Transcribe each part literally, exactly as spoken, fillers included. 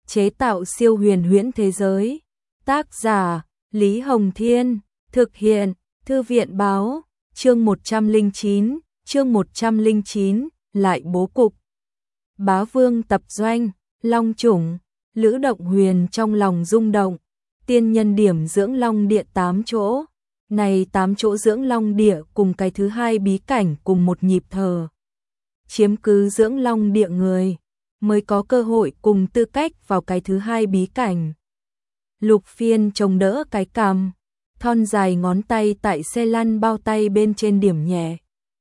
chế tạo siêu huyền huyễn thế giới. Tác giả Lý Hồng Thiên, thực hiện Thư viện Báo, chương một trăm lẻ chín, chương một trăm lẻ chín, lại bố cục. Bá Vương tập doanh, Long chủng, Lữ Động Huyền trong lòng rung động, tiên nhân điểm dưỡng long địa tám chỗ. Này tám chỗ dưỡng long địa cùng cái thứ hai bí cảnh cùng một nhịp thở. Chiếm cứ dưỡng long địa người mới có cơ hội cùng tư cách vào cái thứ hai bí cảnh. Lục Phiên chống đỡ cái cằm, thon dài ngón tay tại xe lăn bao tay bên trên điểm nhẹ.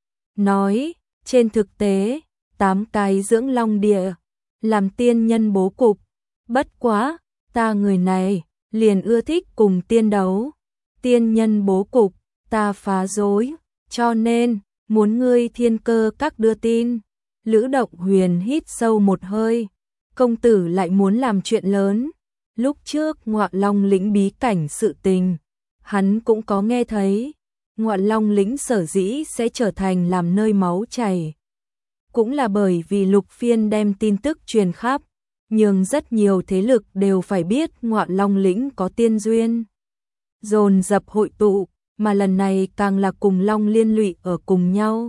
Nói, trên thực tế, tám cái dưỡng long địa, làm tiên nhân bố cục. Bất quá, ta người này, liền ưa thích cùng tiên đấu. Tiên nhân bố cục, ta phá rối, cho nên, muốn ngươi thiên cơ các đưa tin. Lữ Động Huyền hít sâu một hơi, công tử lại muốn làm chuyện lớn. Lúc trước Ngọa Long lĩnh bí cảnh sự tình, hắn cũng có nghe thấy. Ngọa Long lĩnh sở dĩ sẽ trở thành làm nơi máu chảy, cũng là bởi vì Lục Phiên đem tin tức truyền khắp, nhưng rất nhiều thế lực đều phải biết Ngọa Long lĩnh có tiên duyên. Dồn dập hội tụ, mà lần này càng là cùng Long liên lụy ở cùng nhau.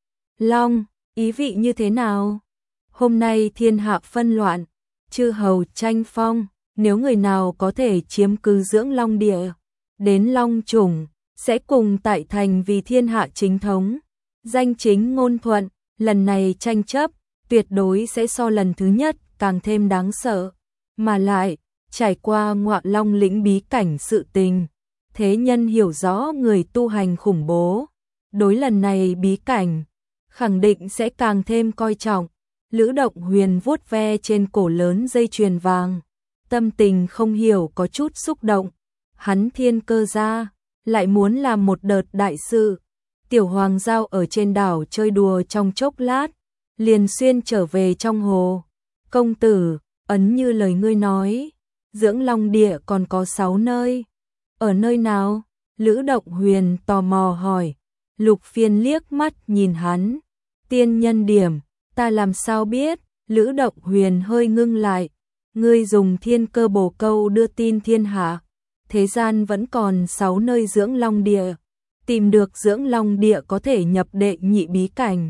Long, ý vị như thế nào? Hôm nay thiên hạ phân loạn, chư hầu tranh phong, nếu người nào có thể chiếm cứ dưỡng long địa, đến long chủng, sẽ cùng tại thành vì thiên hạ chính thống. Danh chính ngôn thuận, lần này tranh chấp, tuyệt đối sẽ so lần thứ nhất càng thêm đáng sợ. Mà lại, trải qua Ngọa Long lĩnh bí cảnh sự tình, thế nhân hiểu rõ người tu hành khủng bố. Đối lần này bí cảnh, khẳng định sẽ càng thêm coi trọng. Lữ Động Huyền vuốt ve trên cổ lớn dây chuyền vàng, tâm tình không hiểu có chút xúc động. Hắn thiên cơ ra, lại muốn làm một đợt đại sự. Tiểu Hoàng Giao ở trên đảo chơi đùa trong chốc lát, liền xuyên trở về trong hồ. Công tử, ấn như lời ngươi nói, dưỡng long địa còn có sáu nơi. Ở nơi nào? Lữ Động Huyền tò mò hỏi. Lục Phiên liếc mắt nhìn hắn. Tiên nhân điểm, ta làm sao biết? Lữ Động Huyền hơi ngưng lại. Ngươi dùng thiên cơ bổ câu đưa tin thiên hạ. Thế gian vẫn còn sáu nơi dưỡng long địa. Tìm được dưỡng long địa có thể nhập đệ nhị bí cảnh.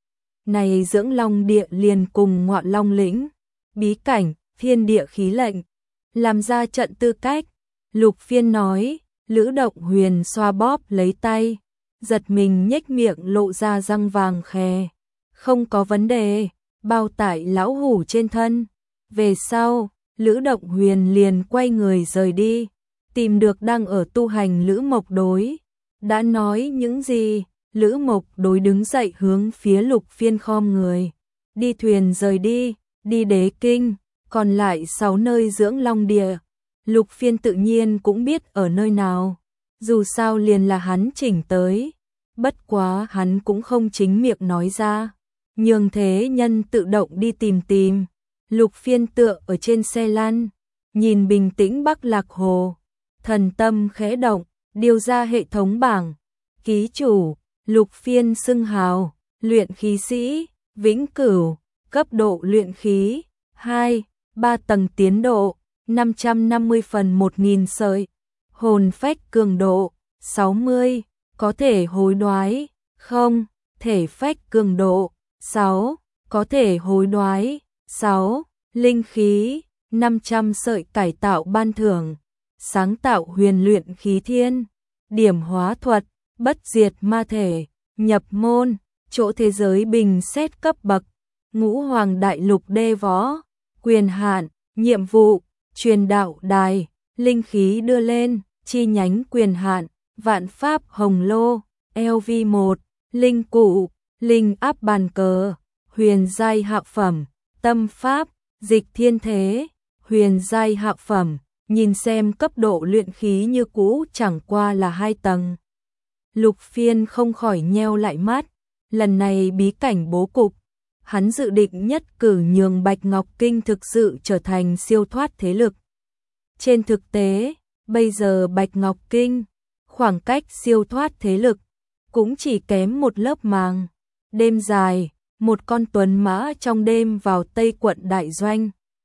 Này dưỡng long địa liền cùng Ngọa Long lĩnh. Bí cảnh, thiên địa khí lệnh. Làm ra trận tư cách. Lục Phiên nói. Lữ Động Huyền xoa bóp lấy tay, giật mình nhếch miệng lộ ra răng vàng khè. Không có vấn đề, bao tải lão hủ trên thân. Về sau, Lữ Động Huyền liền quay người rời đi, tìm được đang ở tu hành Lữ Mộc Đối. Đã nói những gì? Lữ Mộc Đối đứng dậy hướng phía Lục Phiên khom người. Đi thuyền rời đi, đi Đế Kinh, còn lại sáu nơi dưỡng long địa. Lục Phiên tự nhiên cũng biết ở nơi nào, dù sao liền là hắn chỉnh tới. Bất quá hắn cũng không chính miệng nói ra, nhường thế nhân tự động đi tìm tìm. Lục Phiên tựa ở trên xe lăn, nhìn bình tĩnh Bắc Lạc Hồ, thần tâm khẽ động, điều ra hệ thống bảng. Ký chủ, Lục Phiên xưng hào, luyện khí sĩ, vĩnh cửu, cấp độ luyện khí, hai, ba tầng tiến độ. năm trăm năm mươi phần một nghìn sợi, hồn phách cường độ, sáu mươi, có thể hối đoái, không, thể phách cường độ, sáu, có thể hối đoái, sáu, linh khí, năm trăm sợi cải tạo ban thưởng, sáng tạo huyền luyện khí thiên, điểm hóa thuật, bất diệt ma thể, nhập môn, chỗ thế giới bình xét cấp bậc, ngũ hoàng đại lục đê võ, quyền hạn, nhiệm vụ. Truyền đạo đài, linh khí đưa lên, chi nhánh quyền hạn, vạn pháp hồng lô, L V một, linh cụ, linh áp bàn cờ, huyền giai hạ phẩm, tâm pháp, dịch thiên thế, huyền giai hạ phẩm, nhìn xem cấp độ luyện khí như cũ chẳng qua là hai tầng. Lục Phiên không khỏi nheo lại mắt, lần này bí cảnh bố cục. Hắn dự định nhất cử nhường Bạch Ngọc Kinh thực sự trở thành siêu thoát thế lực. Trên thực tế, bây giờ Bạch Ngọc Kinh, khoảng cách siêu thoát thế lực, cũng chỉ kém một lớp màng. Đêm dài, một con tuấn mã trong đêm vào Tây quận Đại Doanh,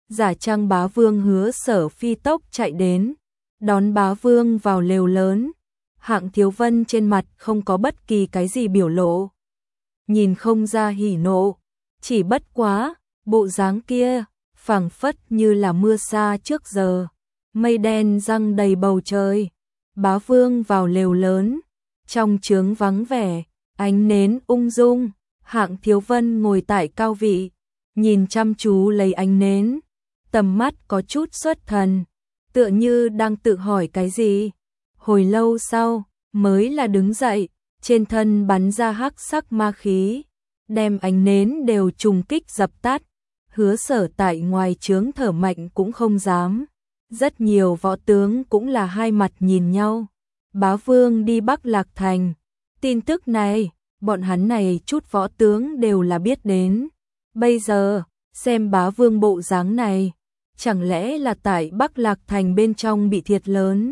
Giả trang bá vương Hứa Sở phi tốc chạy đến, đón bá vương vào lều lớn. Hạng Thiếu Vân trên mặt không có bất kỳ cái gì biểu lộ, nhìn không ra hỉ nộ, chỉ bất quá, bộ dáng kia, phảng phất như là mưa sa trước giờ, mây đen giăng đầy bầu trời. Bá vương vào lều lớn, trong trướng vắng vẻ, ánh nến ung dung, Hạng Thiếu Vân ngồi tại cao vị, nhìn chăm chú lấy ánh nến, tầm mắt có chút xuất thần, tựa như đang tự hỏi cái gì. Hồi lâu sau, mới là đứng dậy, trên thân bắn ra hắc sắc ma khí, đem ánh nến đều trùng kích dập tắt. Hứa Sở tại ngoài trướng thở mạnh cũng không dám. Rất nhiều võ tướng cũng là hai mặt nhìn nhau. Bá vương đi Bắc Lạc Thành. Tin tức này, bọn hắn này chút võ tướng đều là biết đến. Bây giờ, xem bá vương bộ dáng này, chẳng lẽ là tại Bắc Lạc Thành bên trong bị thiệt lớn.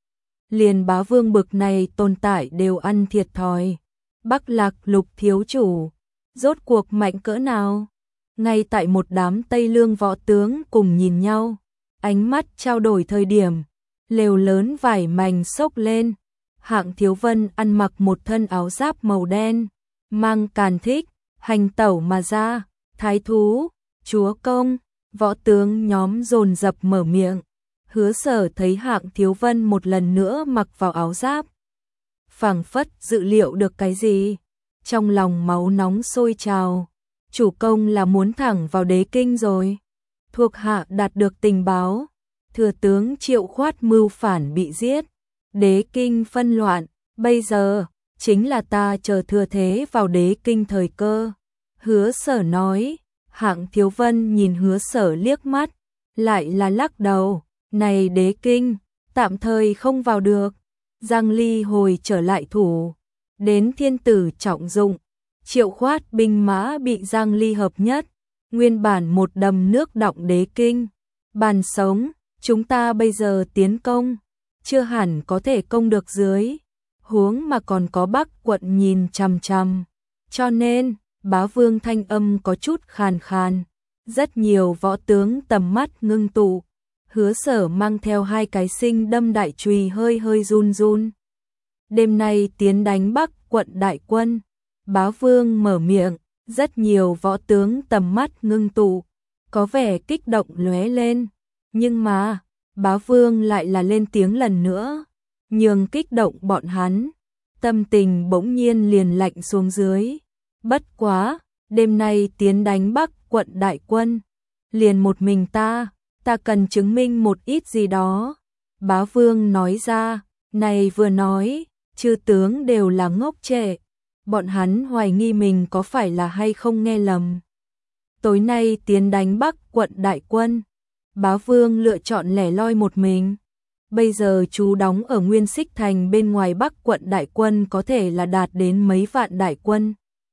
Liền bá vương bực này tồn tại đều ăn thiệt thòi. Bắc Lạc Lục thiếu chủ, rốt cuộc mạnh cỡ nào? Ngay tại một đám Tây Lương võ tướng cùng nhìn nhau, ánh mắt trao đổi thời điểm, lều lớn vải mảnh xốc lên. Hạng Thiếu Vân ăn mặc một thân áo giáp màu đen, mang càn thích, hành tẩu mà ra. Thái thú, chúa công, võ tướng nhóm dồn dập mở miệng. Hứa Sở thấy Hạng Thiếu Vân một lần nữa mặc vào áo giáp, phảng phất dự liệu được cái gì, trong lòng máu nóng sôi trào. Chủ công là muốn thẳng vào đế kinh rồi. Thuộc hạ đạt được tình báo, thừa tướng Triệu Khoát mưu phản bị giết, đế kinh phân loạn, bây giờ chính là ta chờ thừa thế vào đế kinh thời cơ. Hứa Sở nói. Hạng Thiếu Vân nhìn Hứa Sở liếc mắt, lại là lắc đầu, này đế kinh, tạm thời không vào được. Giang Ly hồi trở lại thủ, đến thiên tử trọng dụng, Triệu Khoát binh mã bị Giang Ly hợp nhất, nguyên bản một đầm nước đọng đế kinh. Bàn sống, chúng ta bây giờ tiến công, chưa hẳn có thể công được dưới, huống mà còn có Bắc quận nhìn chằm chằm. Cho nên, bá vương thanh âm có chút khàn khàn, rất nhiều võ tướng tầm mắt ngưng tụ. Hứa Sở mang theo hai cái sinh đâm đại chùy hơi hơi run run. Đêm nay tiến đánh Bắc quận đại quân. Bá vương mở miệng, rất nhiều võ tướng tầm mắt ngưng tụ, có vẻ kích động lóe lên. Nhưng mà, bá vương lại là lên tiếng lần nữa, nhường kích động bọn hắn. Tâm tình bỗng nhiên liền lạnh xuống dưới. Bất quá, đêm nay tiến đánh Bắc quận đại quân, liền một mình ta, ta cần chứng minh một ít gì đó. Bá vương nói ra, này vừa nói, chư tướng đều là ngốc trệ, bọn hắn hoài nghi mình có phải là hay không nghe lầm. Tối nay tiến đánh Bắc quận đại quân, bá vương lựa chọn lẻ loi một mình. Bây giờ chú đóng ở Nguyên Xích Thành bên ngoài Bắc quận đại quân có thể là đạt đến mấy vạn đại quân.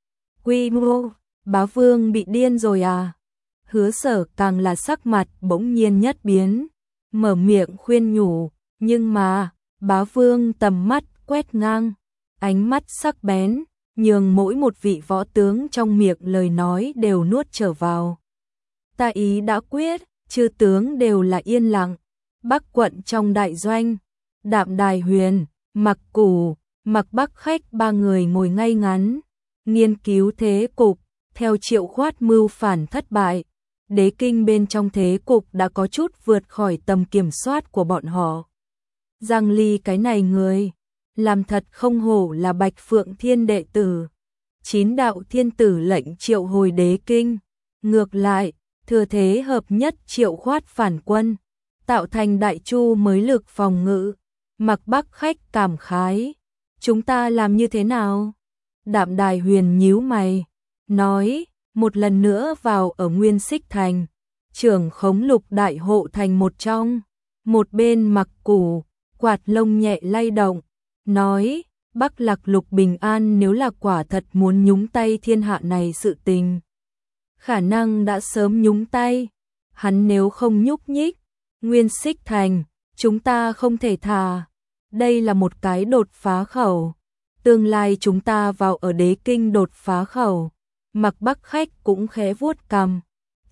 Quy mô, bá vương bị điên rồi à? Hứa Sở càng là sắc mặt bỗng nhiên nhất biến, mở miệng khuyên nhủ, nhưng mà, bá vương tầm mắt quét ngang, ánh mắt sắc bén, nhường mỗi một vị võ tướng trong miệng lời nói đều nuốt trở vào. Ta ý đã quyết, chư tướng đều là yên lặng. Bắc quận trong đại doanh, Đạm Đài Huyền, Mặc Củ, Mặc Bắc Khách ba người ngồi ngay ngắn, nghiên cứu thế cục. Theo Triệu Khoát mưu phản thất bại, đế kinh bên trong thế cục đã có chút vượt khỏi tầm kiểm soát của bọn họ. Giang Ly cái này người, làm thật không hổ là Bạch Phượng Thiên đệ tử. Chín đạo thiên tử lệnh triệu hồi đế kinh. Ngược lại, thừa thế hợp nhất Triệu Khoát phản quân, tạo thành đại chu mới lực phòng ngự. Mặc Bắc Khách cảm khái, chúng ta làm như thế nào? Đạm Đài Huyền nhíu mày, nói, một lần nữa vào ở Nguyên Xích Thành, trưởng khống lục đại hộ thành một trong. Một bên Mặc Củ, quạt lông nhẹ lay động, nói, Bắc Lạc Lục bình an nếu là quả thật muốn nhúng tay thiên hạ này sự tình. Khả năng đã sớm nhúng tay, hắn nếu không nhúc nhích, Nguyên Xích Thành, chúng ta không thể thà. Đây là một cái đột phá khẩu, tương lai chúng ta vào ở đế kinh đột phá khẩu. Mặc Bắc Khách cũng khẽ vuốt cằm,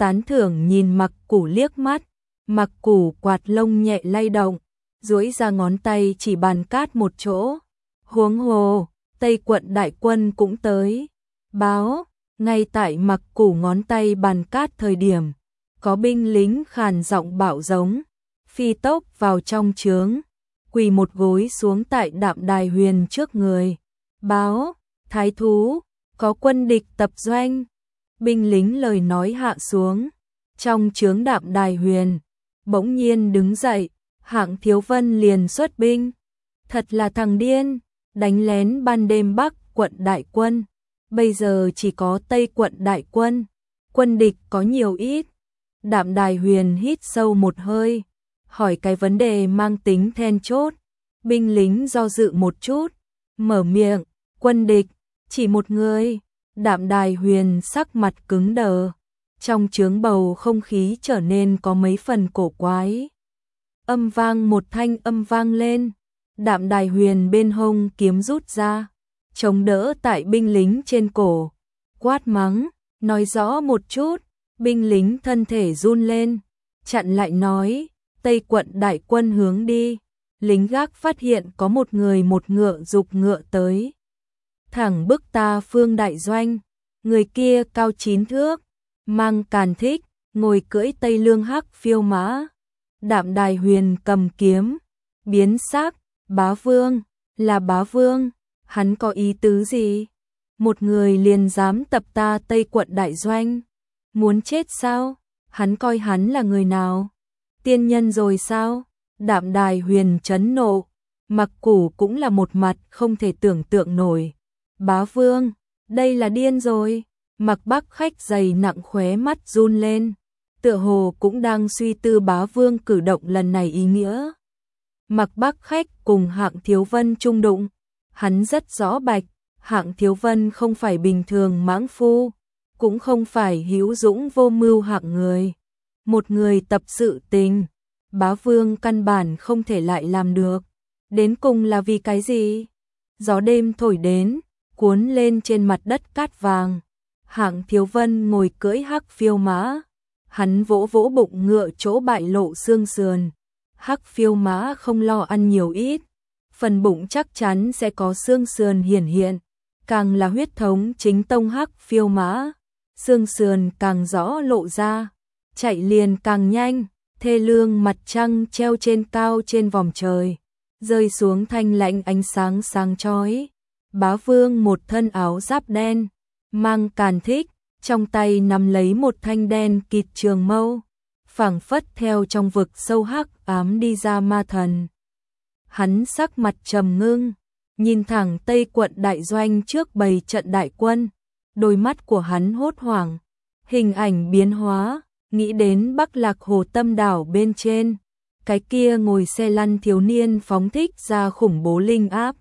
tán thưởng nhìn Mặc Củ liếc mắt, Mặc Củ quạt lông nhẹ lay động, duỗi ra ngón tay chỉ bàn cát một chỗ. Huống hồ, Tây quận đại quân cũng tới. Báo, ngay tại Mặc Củ ngón tay bàn cát thời điểm, có binh lính khàn giọng bảo giống, phi tốc vào trong trướng, quỳ một gối xuống tại Đạm Đài Huyền trước người. Báo, thái thú, có quân địch tập doanh. Binh lính lời nói hạ xuống. Trong trướng Đạm Đài Huyền, bỗng nhiên đứng dậy, Hạng Thiếu Vân liền xuất binh. Thật là thằng điên, đánh lén ban đêm Bắc quận đại quân. Bây giờ chỉ có Tây quận đại quân. Quân địch có nhiều ít. Đạm Đài Huyền hít sâu một hơi, hỏi cái vấn đề mang tính then chốt. Binh lính do dự một chút, mở miệng, quân địch, chỉ một người. Đạm Đài Huyền sắc mặt cứng đờ, trong trướng bầu không khí trở nên có mấy phần cổ quái. Âm vang một thanh âm vang lên, Đạm Đài Huyền bên hông kiếm rút ra, chống đỡ tại binh lính trên cổ, quát mắng, nói rõ một chút. Binh lính thân thể run lên, chặn lại nói, Tây quận đại quân hướng đi. Lính gác phát hiện có một người một ngựa dục ngựa tới, thẳng bức ta Phương đại doanh. Người kia cao chín thước, mang càn thích, ngồi cưỡi Tây Lương hắc phiêu mã. Đạm Đài Huyền cầm kiếm, biến sắc, bá vương, là bá vương, hắn có ý tứ gì? Một người liền dám tập ta Tây quận đại doanh, muốn chết sao? Hắn coi hắn là người nào? Tiên nhân rồi sao? Đạm Đài Huyền chấn nộ, Mặc Củ cũng là một mặt không thể tưởng tượng nổi. Bá vương, đây là điên rồi. Mặc Bắc Khách dày nặng khóe mắt run lên, tựa hồ cũng đang suy tư bá vương cử động lần này ý nghĩa. Mặc Bắc Khách cùng Hạng Thiếu Vân chung đụng, hắn rất rõ bạch, Hạng Thiếu Vân không phải bình thường mãng phu, cũng không phải hữu dũng vô mưu hạng người. Một người tập sự tình, bá vương căn bản không thể lại làm được. Đến cùng là vì cái gì? Gió đêm thổi đến, cuốn lên trên mặt đất cát vàng. Hạng Thiếu Vân ngồi cưỡi hắc phiêu mã, hắn vỗ vỗ bụng ngựa chỗ bại lộ xương sườn. Hắc phiêu mã không lo ăn nhiều ít, phần bụng chắc chắn sẽ có xương sườn hiển hiện, càng là huyết thống chính tông hắc phiêu mã, xương sườn càng rõ lộ ra, chạy liền càng nhanh. Thê lương mặt trăng treo trên cao trên vòm trời, rơi xuống thanh lãnh ánh sáng sáng chói. Bá vương một thân áo giáp đen, mang càn thích, trong tay nắm lấy một thanh đen kịt trường mâu, phảng phất theo trong vực sâu hắc ám đi ra ma thần. Hắn sắc mặt trầm ngưng, nhìn thẳng Tây quận đại doanh trước bầy trận đại quân, đôi mắt của hắn hốt hoảng, hình ảnh biến hóa, nghĩ đến Bắc Lạc Hồ Tâm đảo bên trên, cái kia ngồi xe lăn thiếu niên phóng thích ra khủng bố linh áp.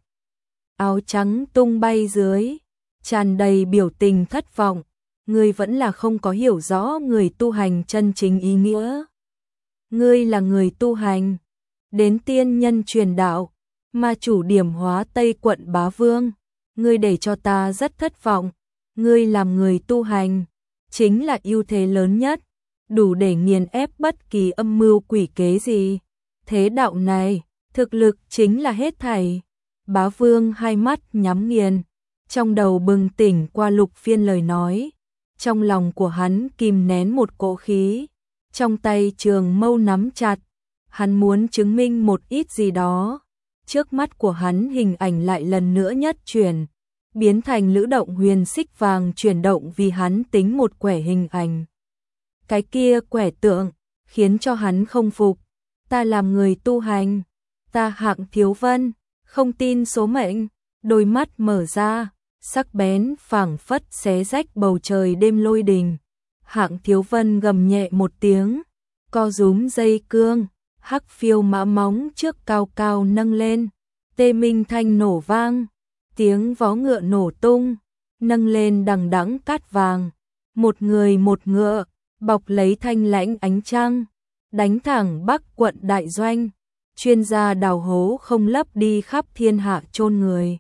Áo trắng tung bay dưới, tràn đầy biểu tình thất vọng, ngươi vẫn là không có hiểu rõ người tu hành chân chính ý nghĩa. Ngươi là người tu hành, đến tiên nhân truyền đạo, mà chủ điểm hóa Tây quận bá vương, ngươi để cho ta rất thất vọng. Ngươi làm người tu hành, chính là ưu thế lớn nhất, đủ để nghiền ép bất kỳ âm mưu quỷ kế gì. Thế đạo này, thực lực chính là hết thảy. Bá vương hai mắt nhắm nghiền, trong đầu bừng tỉnh qua Lục Phiên lời nói, trong lòng của hắn kìm nén một cỗ khí, trong tay trường mâu nắm chặt, hắn muốn chứng minh một ít gì đó. Trước mắt của hắn hình ảnh lại lần nữa nhất chuyển, biến thành lữ động huyền xích vàng chuyển động vì hắn tính một quẻ hình ảnh. Cái kia quẻ tượng, khiến cho hắn không phục. Ta làm người tu hành, ta Hạng Thiếu Vân, không tin số mệnh, đôi mắt mở ra, sắc bén phảng phất xé rách bầu trời đêm lôi đình. Hạng Thiếu Vân gầm nhẹ một tiếng, co rúm dây cương, hắc phiêu mã móng trước cao cao nâng lên, tê minh thanh nổ vang, tiếng vó ngựa nổ tung, nâng lên đằng đẵng cát vàng, một người một ngựa, bọc lấy thanh lãnh ánh trăng, đánh thẳng Bắc quận đại doanh. Chuyên gia đào hố không lấp đi khắp thiên hạ chôn người.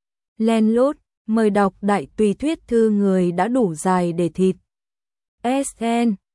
Len lút, mời đọc đại tùy thuyết thư người đã đủ dài để thịt. ét en